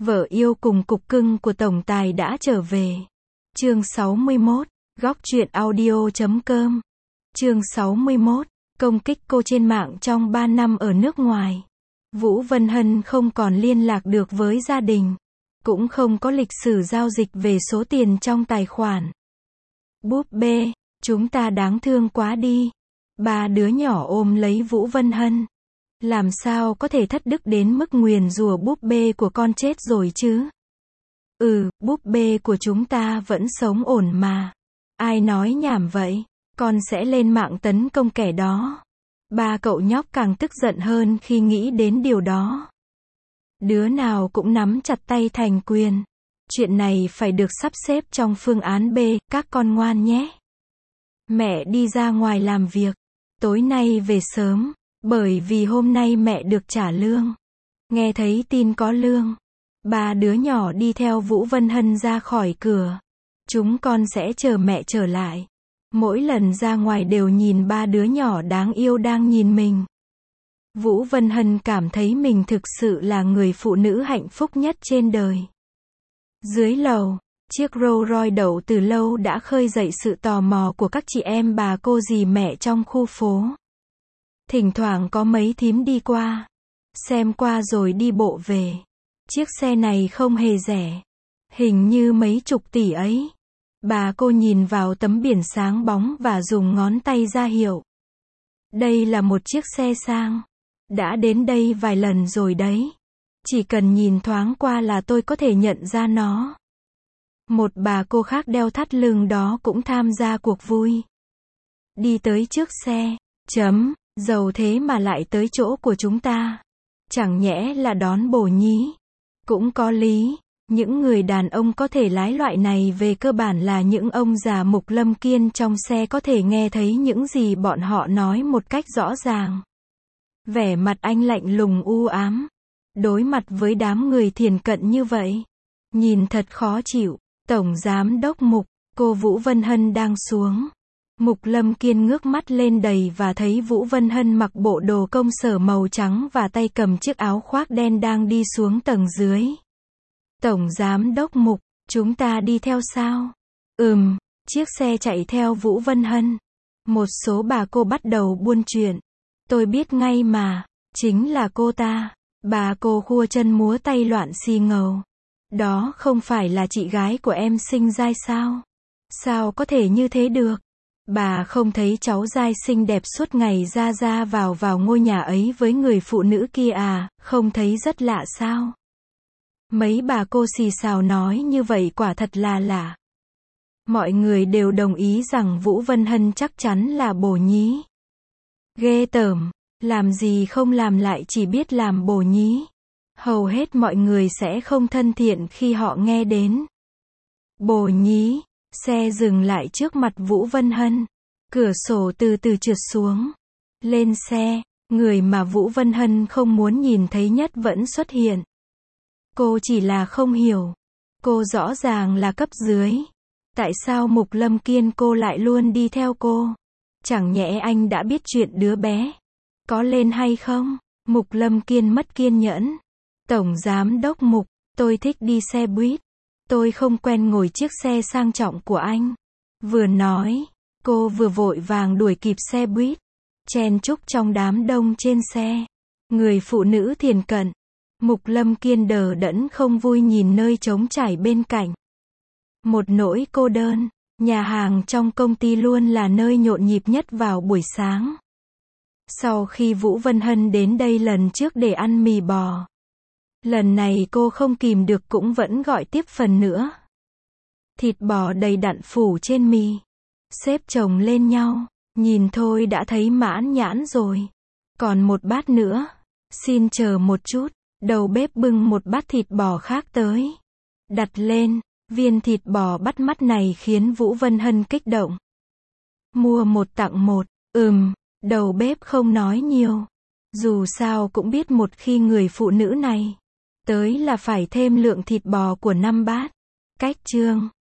Vợ yêu cùng cục cưng của tổng tài đã trở về. Chương 61, góc truyện audio.com. Chương 61, công kích cô trên mạng trong 3 năm ở nước ngoài. Vũ Vân Hân không còn liên lạc được với gia đình, cũng không có lịch sử giao dịch về số tiền trong tài khoản. Búp bê, chúng ta đáng thương quá đi. Ba đứa nhỏ ôm lấy Vũ Vân Hân. Làm sao có thể thất đức đến mức nguyền rủa búp bê của con chết rồi chứ? Búp bê của chúng ta vẫn sống ổn mà. Ai nói nhảm vậy? Con sẽ lên mạng tấn công kẻ đó. Ba cậu nhóc càng tức giận hơn khi nghĩ đến điều đó. Đứa nào cũng nắm chặt tay thành quyền. Chuyện này phải được sắp xếp trong phương án B, các con ngoan nhé. Mẹ đi ra ngoài làm việc. Tối nay về sớm, bởi vì hôm nay mẹ được trả lương. Nghe thấy tin có lương, ba đứa nhỏ đi theo Vũ Vân Hân ra khỏi cửa. Chúng con sẽ chờ mẹ trở lại. Mỗi lần ra ngoài đều nhìn ba đứa nhỏ đáng yêu đang nhìn mình. Vũ Vân Hân cảm thấy mình thực sự là người phụ nữ hạnh phúc nhất trên đời. Dưới lầu, chiếc Rolls Royce đậu từ lâu đã khơi dậy sự tò mò của các chị em bà cô dì mẹ trong khu phố. Thỉnh thoảng có mấy thím đi qua, xem qua rồi đi bộ về. Chiếc xe này không hề rẻ, hình như mấy chục tỷ ấy. Bà cô nhìn vào tấm biển sáng bóng và dùng ngón tay ra hiệu. Đây là một chiếc xe sang. Đã đến đây vài lần rồi đấy. Chỉ cần nhìn thoáng qua là tôi có thể nhận ra nó. Một bà cô khác đeo thắt lưng đó cũng tham gia cuộc vui. Đi tới trước xe. Giàu thế mà lại tới chỗ của chúng ta. Chẳng nhẽ là đón bồ nhí. Cũng có lý. Những người đàn ông có thể lái loại này về cơ bản là những ông già Mục Lâm Kiên trong xe có thể nghe thấy những gì bọn họ nói một cách rõ ràng. Vẻ mặt anh lạnh lùng u ám. Đối mặt với đám người thiền cận như vậy, nhìn thật khó chịu. Tổng giám đốc Mục, cô Vũ Vân Hân đang xuống. Mục Lâm Kiên ngước mắt lên đầy và thấy Vũ Vân Hân mặc bộ đồ công sở màu trắng và tay cầm chiếc áo khoác đen đang đi xuống tầng dưới. Tổng giám đốc Mục, chúng ta đi theo sao? Chiếc xe chạy theo Vũ Vân Hân. Một số bà cô bắt đầu buôn chuyện. Tôi biết ngay mà, chính là cô ta. Bà cô khua chân múa tay loạn xì ngầu. Đó không phải là chị gái của em Sinh Giai sao? Sao có thể như thế được? Bà không thấy cháu Giai xinh đẹp suốt ngày ra vào ngôi nhà ấy với người phụ nữ kia à, không thấy rất lạ sao? Mấy bà cô xì xào nói như vậy quả thật là lạ. Mọi người đều đồng ý rằng Vũ Vân Hân chắc chắn là bồ nhí. Ghê tởm, làm gì không làm lại chỉ biết làm bồ nhí. Hầu hết mọi người sẽ không thân thiện khi họ nghe đến bồ nhí. Xe dừng lại trước mặt Vũ Vân Hân. Cửa sổ từ từ trượt xuống. Lên xe, người mà Vũ Vân Hân không muốn nhìn thấy nhất vẫn xuất hiện. Cô chỉ là không hiểu. Cô rõ ràng là cấp dưới. Tại sao Mục Lâm Kiên cô lại luôn đi theo cô? Chẳng nhẽ anh đã biết chuyện đứa bé có lên hay không? Mục Lâm Kiên mất kiên nhẫn. Tổng giám đốc Mục, tôi thích đi xe buýt. Tôi không quen ngồi chiếc xe sang trọng của anh. Vừa nói, cô vừa vội vàng đuổi kịp xe buýt. Chen chúc trong đám đông trên xe. Người phụ nữ thiền cận. Mục Lâm Kiên đờ đẫn không vui nhìn nơi trống trải bên cạnh. Một nỗi cô đơn. Nhà hàng trong công ty luôn là nơi nhộn nhịp nhất vào buổi sáng. Sau khi Vũ Vân Hân đến đây lần trước để ăn mì bò, lần này cô không kìm được cũng vẫn gọi tiếp phần nữa. Thịt bò đầy đặn phủ trên mì, xếp chồng lên nhau, nhìn thôi đã thấy mãn nhãn rồi. Còn một bát nữa, xin chờ một chút. Đầu bếp bưng một bát thịt bò khác tới. Đặt lên, viên thịt bò bắt mắt này khiến Vũ Vân Hân kích động. Mua một tặng một, đầu bếp không nói nhiều. Dù sao cũng biết một khi người phụ nữ này tới là phải thêm lượng thịt bò của 5 bát. Cách chương